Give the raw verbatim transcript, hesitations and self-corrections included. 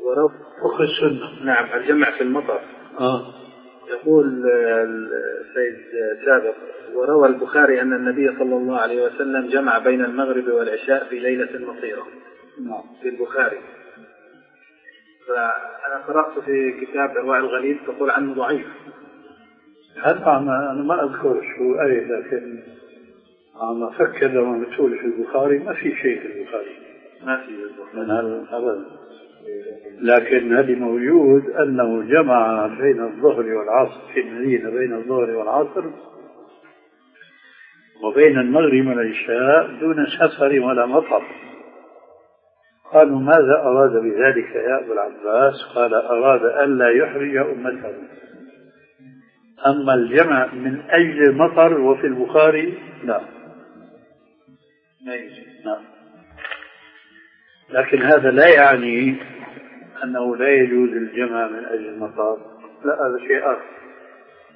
فقه السنة. نعم، الجمع في المطر. آه. يقول السيد سابق: وروى البخاري أن النبي صلى الله عليه وسلم جمع بين المغرب والعشاء في ليلة مطيرة. نعم. في البخاري. فأنا قرأت في كتاب إرواء الغليل تقول عنه ضعيف. حتى أنا ما أذكر شو أي، لكن عم أفكر لما بتقول في البخاري ما في شيء في البخاري، ما في البخاري من هذا. لكن هذه موجود أنه جمع بين الظهر والعصر في المدينة، بين الظهر والعصر وبين المغرب والعشاء دون سفر ولا مطر. قالوا: ماذا أراد بذلك يا أبو العباس؟ قال: أراد ألا يحرج أمته. أما الجمع من أجل المطر وفي البخاري لا، نعم. لكن هذا لا يعني أنه لا يجوز الجمع من أجل المطر، لا، هذا شيء آخر.